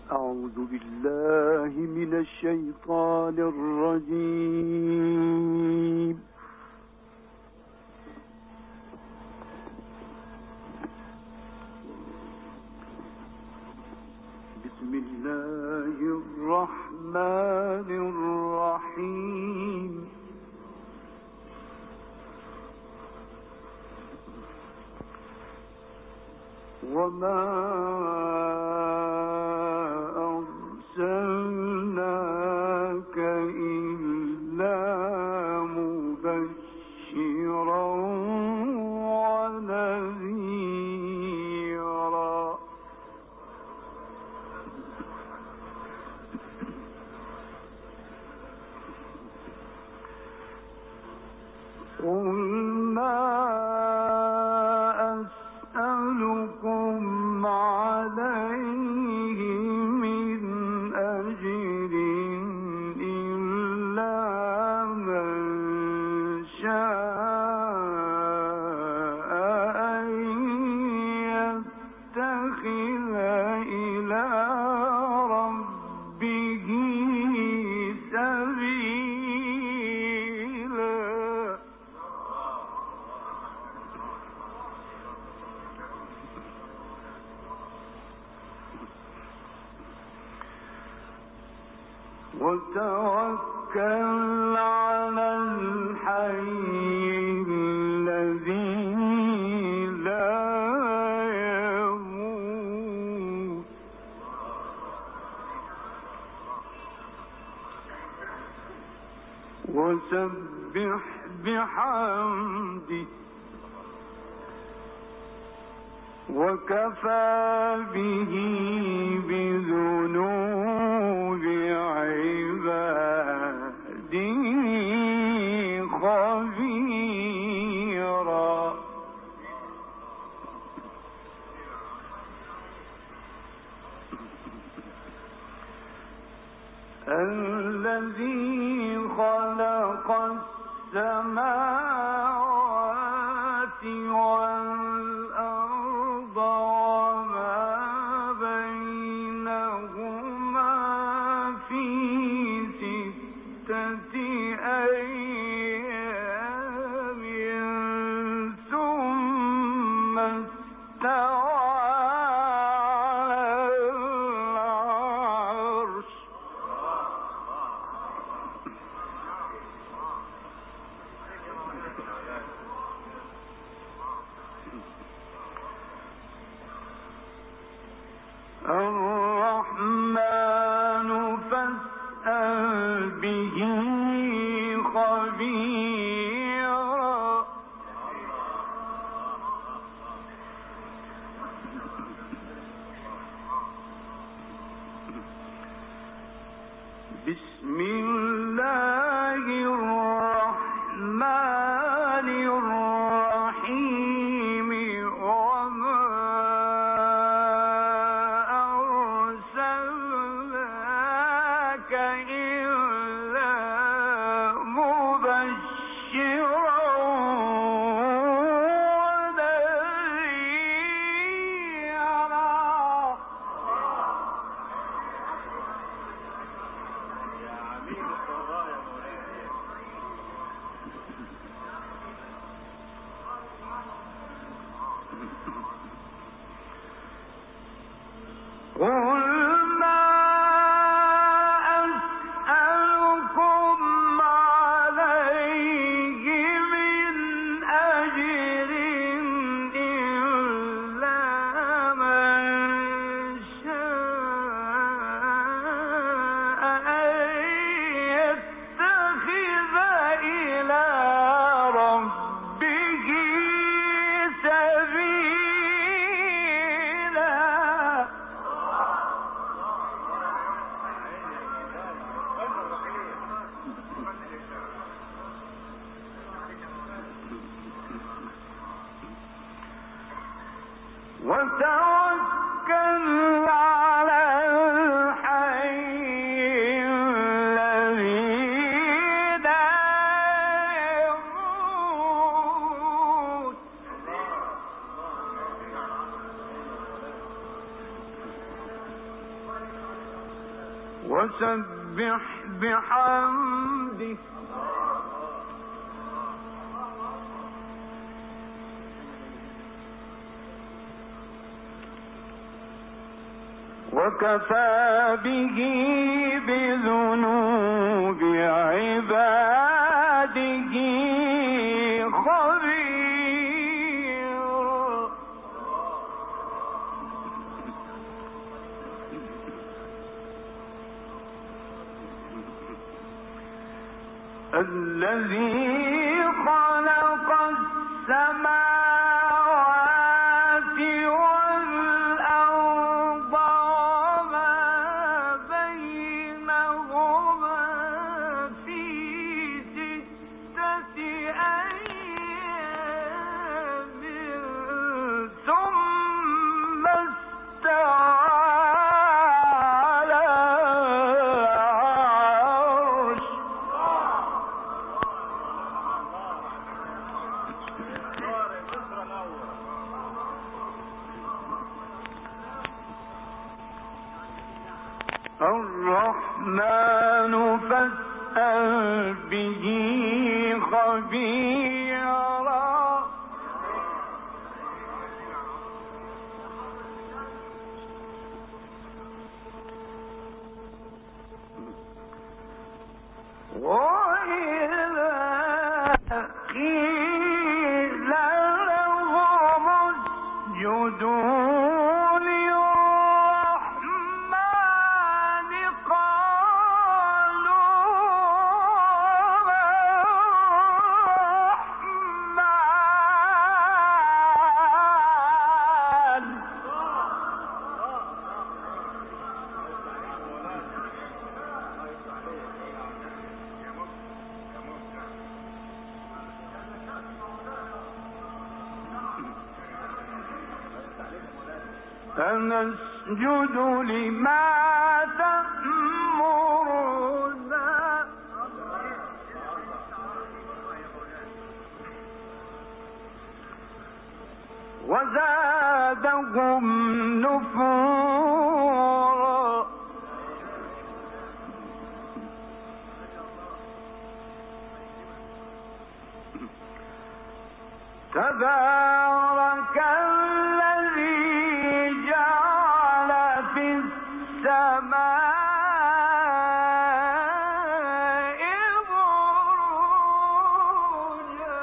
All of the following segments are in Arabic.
أعوذ بالله من الشيطان الرجيم. بسم الله الرحمن الرحيم. وما أرسلناك إلا مبشرا ونذيرا. قل ما أسألكم عليه من أجر إلا من شاء أن يتخذ إلى ربه سبيلا. وتوكل على الحي الذي لا يموت وسبح بحمده وكفى به بذنوب عباده خبيرا. الذي خلق السماوات والأرض وما بينهما في 6 أيام ثم استوى على العرش. الرحمن فاسأل به خبيرا. بسم الله الرحمن الرحيم. وما أرسلناك إلا مبشرا ونذيرا. قل ما أسألكم عليه من أجر إلا من شاء أن يتخذ إلى ربه سبيلا. وتوكل على الحي الذي لا يموت وسبح بحمده وكفى به بذنوب عباده خبير. الذي خلق السماوات والأرض وما بينهما في 6 أيام ثم استوى على العرش. الرحمن فاسأل به خبيرا. وإذا قيل لهم اسجدوا فنسجد لما تأمرنا. وزادهم نفورا. تبارك الذي جعل في السماء بروجا.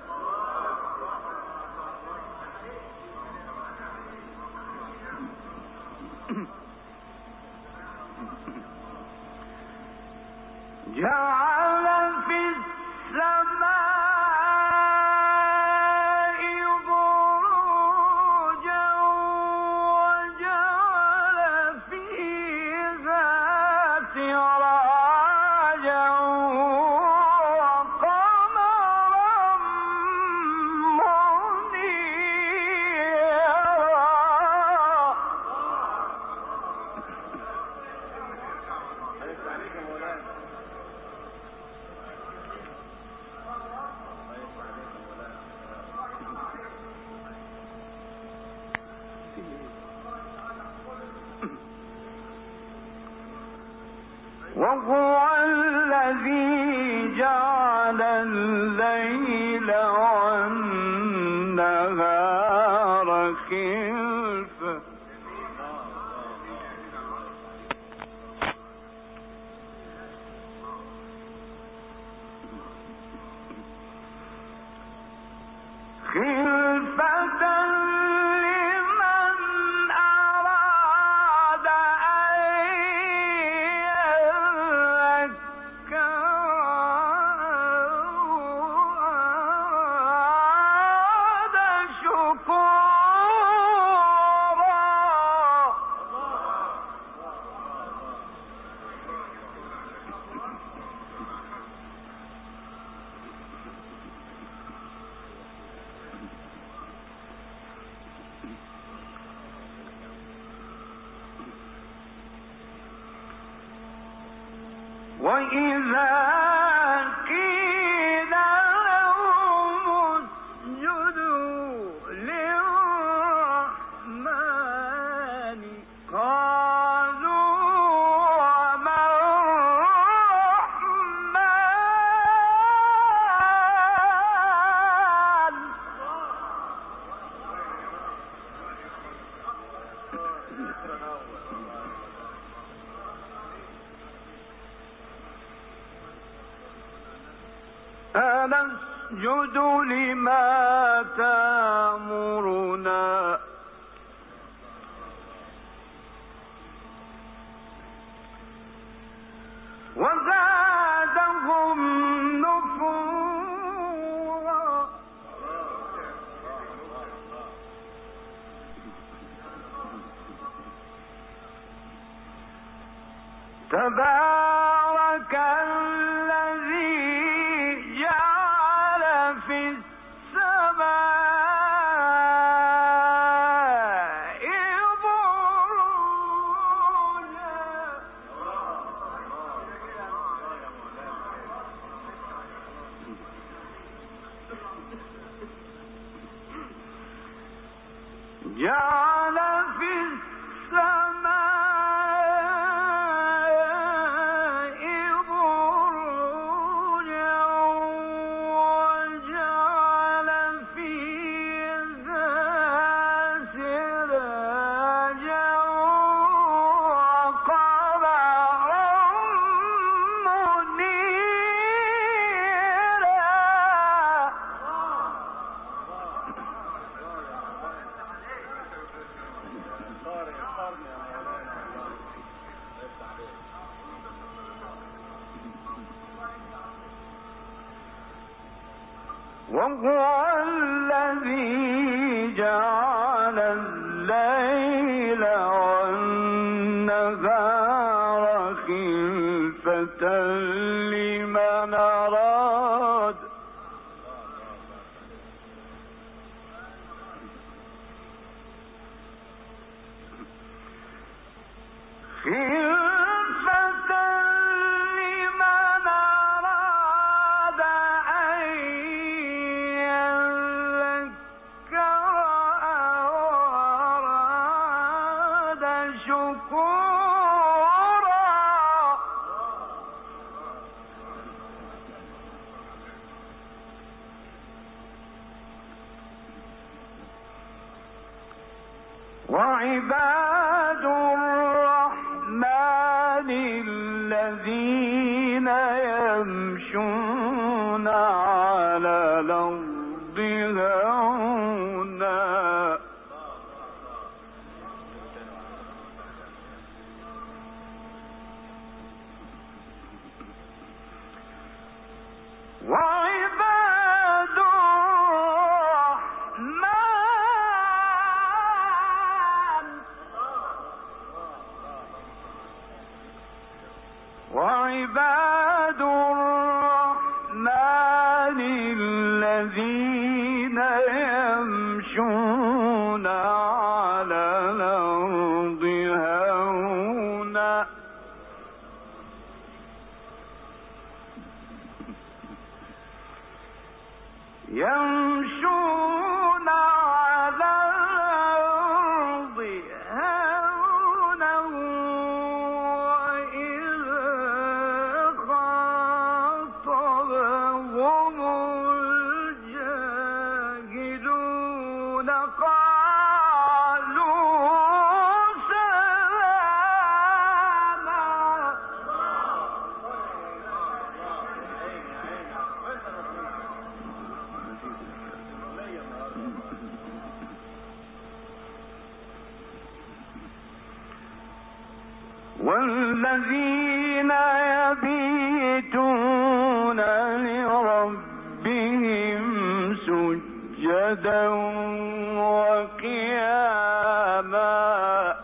جعل في السماء وهو الذي جعل الليل والنهار خلفة. وإذا قيل لهم اسجدوا للرحمن قالوا وما أنسجد لما تأمرنا وزادهم نفورا. تبارك الذي جعل في السماء بروجا جعل في السماء بروجا وجعل فيها سراجا وقمرا منيرا. وهو الذي جعل الليل والنهار خلفة لمن أراد أن يذكر أو أراد شكورا. وعباد الرحمن الذين يمشون على الأرض هونا وعباد الرحمن الذين يمشون على الأرض هونا يمشون على الأرض هونا وإذا خاطبهم الجاهلون قالوا سلاما. والذين يبيتون لربهم سجدا وقياما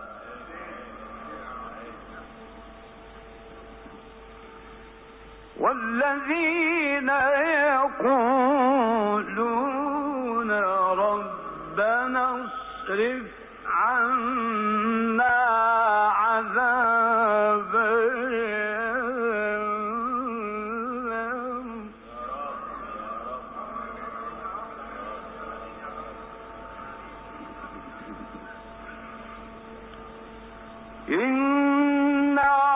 والذين يقولون ربنا اصرف عنا عذاب إن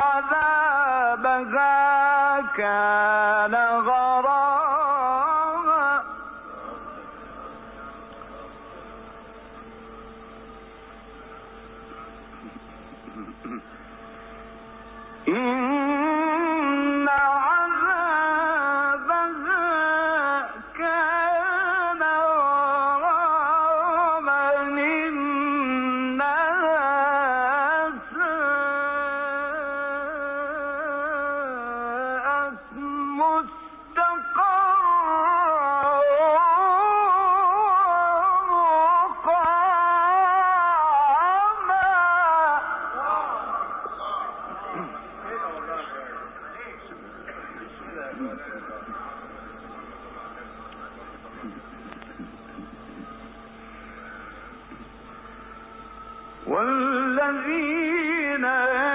عذابها كان غراما إن عذابها كان غراما إنها ساءت مستقرا والذين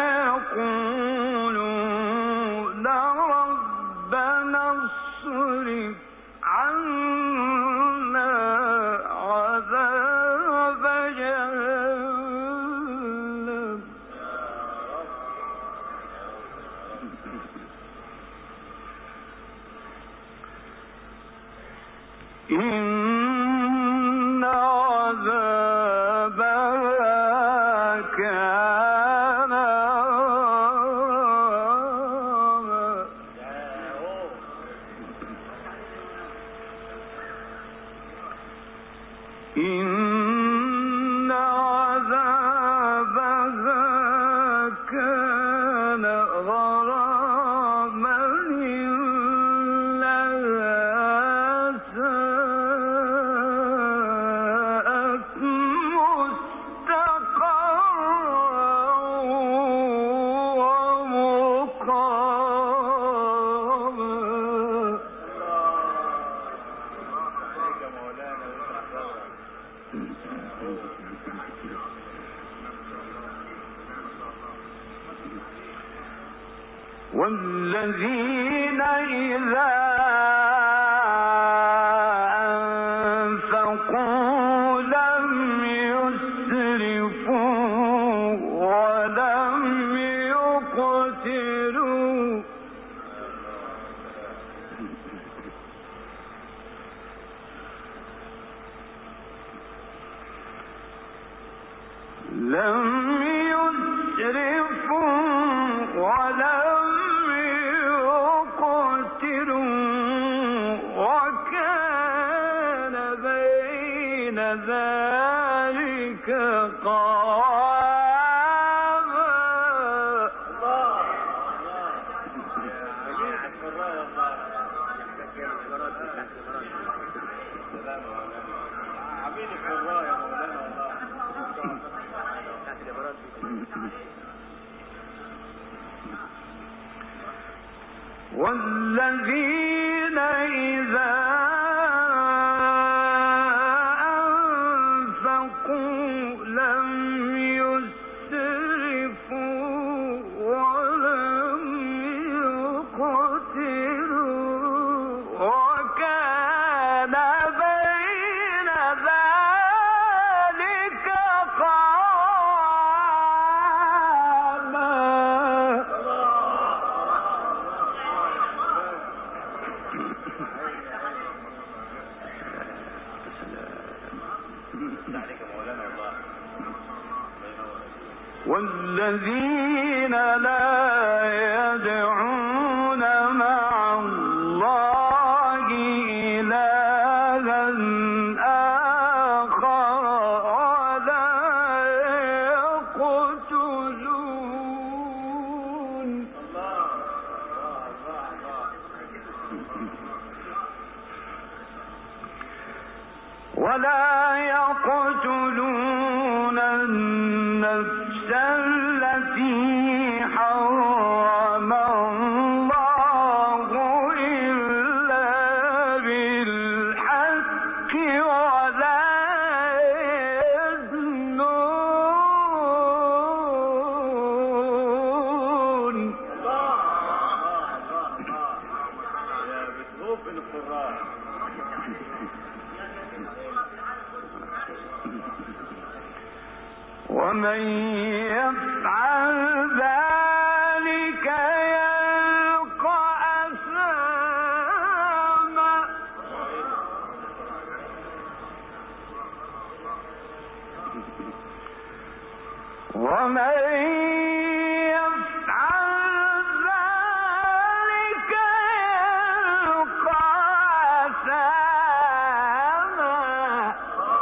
يقولون ربنا اصرف عنا عذاب جهنم إن عذابها كان غراما إن عذابها كان غراما إنها ساءت مستقرا ومقاما والذين إذا أنفقوا لم يسرفوا ولم يقتروا ولم يقتروا وكان بين ذلك قواما والذين إذا أنفقوا لم يسرفوا ولم يقتروا وكان بين ذلك قواما والذين لا يدعون مع الله إلها آخر ولا يقتلون النفس التي حرم الله إلا بالحق ولا يزنون ومن يفعل ذلك يلقى أثاما ومن يفعل ذلك يلقى أثاما.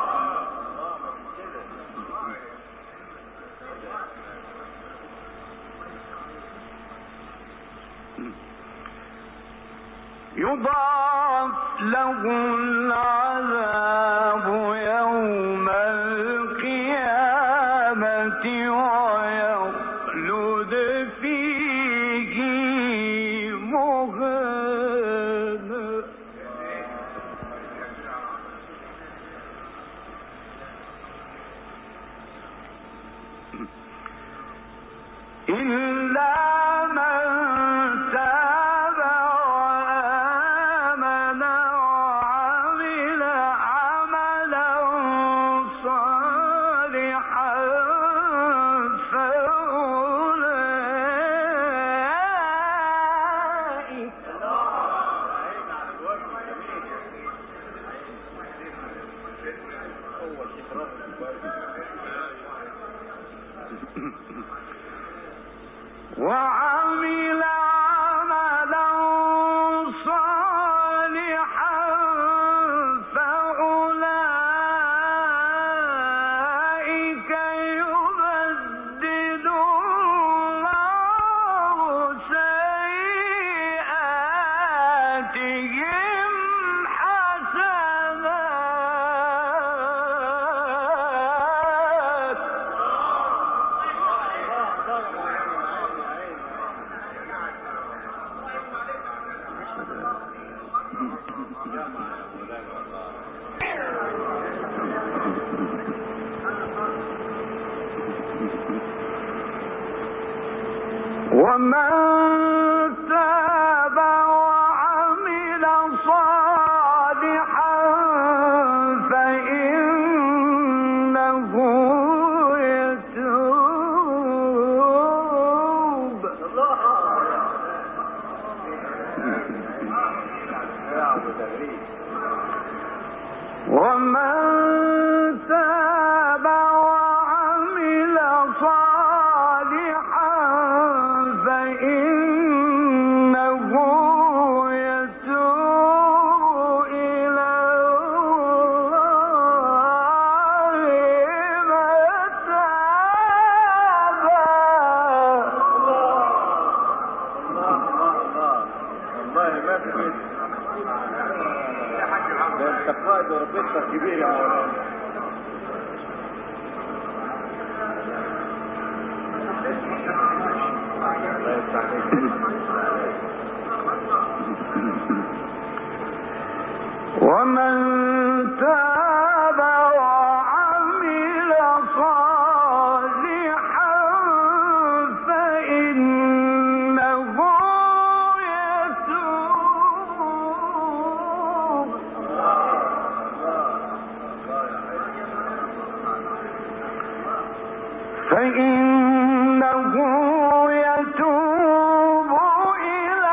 يضاعف له العذاب يوم القيامة ويخلد فيه مهانا. إلا من تاب وآمن وعمل عملا صالحا فأولئك وعمل عملا صالحا فأولئك يبدل الله سيئاتهم حسنات. ومن تاب وعمل صالحا فإنه يتوب. ومن تاب وعمل صالحا فإنه يتوب إلى الله انت قائد وربيتك كبير يا مولانا. ومن تاب وعمل صالحا فإنه يتوب إلى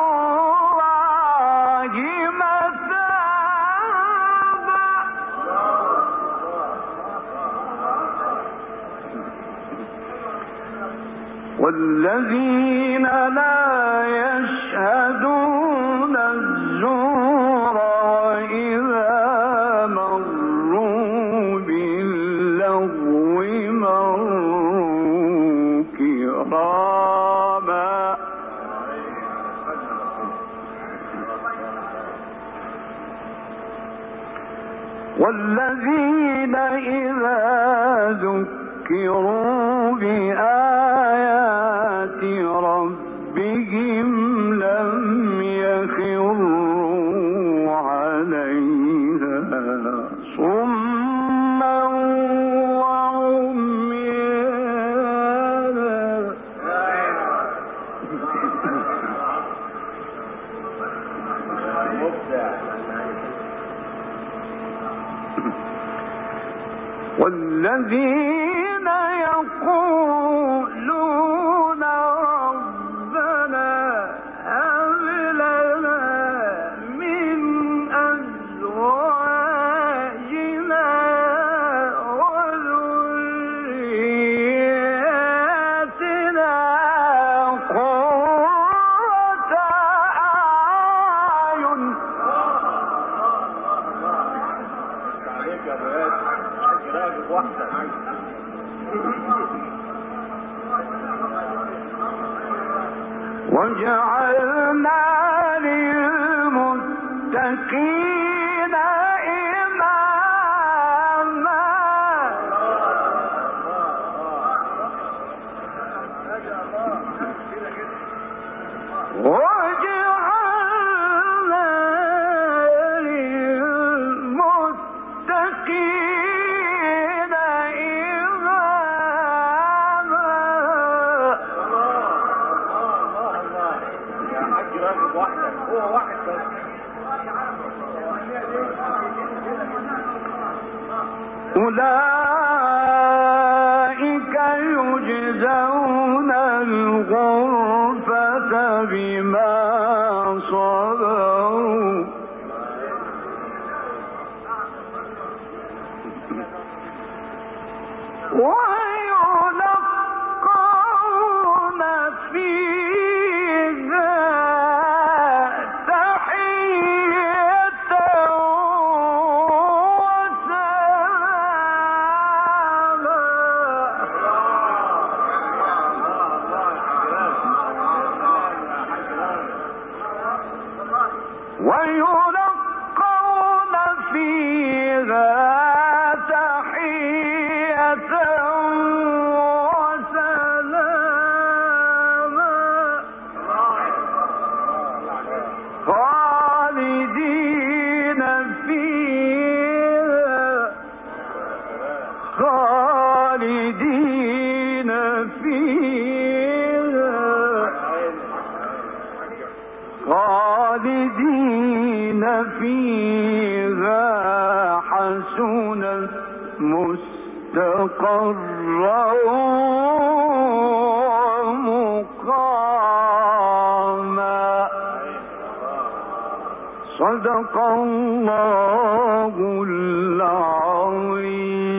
الله متابا. والذين لا يشهدون الزور وإذا مروا باللغو مروا كراما. والذين إذا ذكروا بآيات ربهم لم يخروا عليها صما وعميانا. والذين يقولون ربنا هب لنا من أزواجنا وذرياتنا وجعلنا للمتقين إماما وجعلنا للمتقين إماما. يا حاج راكب وحدك، هو واحد بس. أولئك يجزون الغرفة بما صبروا ويلقون فيها تحية ويلقون فيها تحية وسلاما خالدين فيها خالدين فيها خالدين فيها حسنت مستقرا ومقاما. صدق الله العظيم.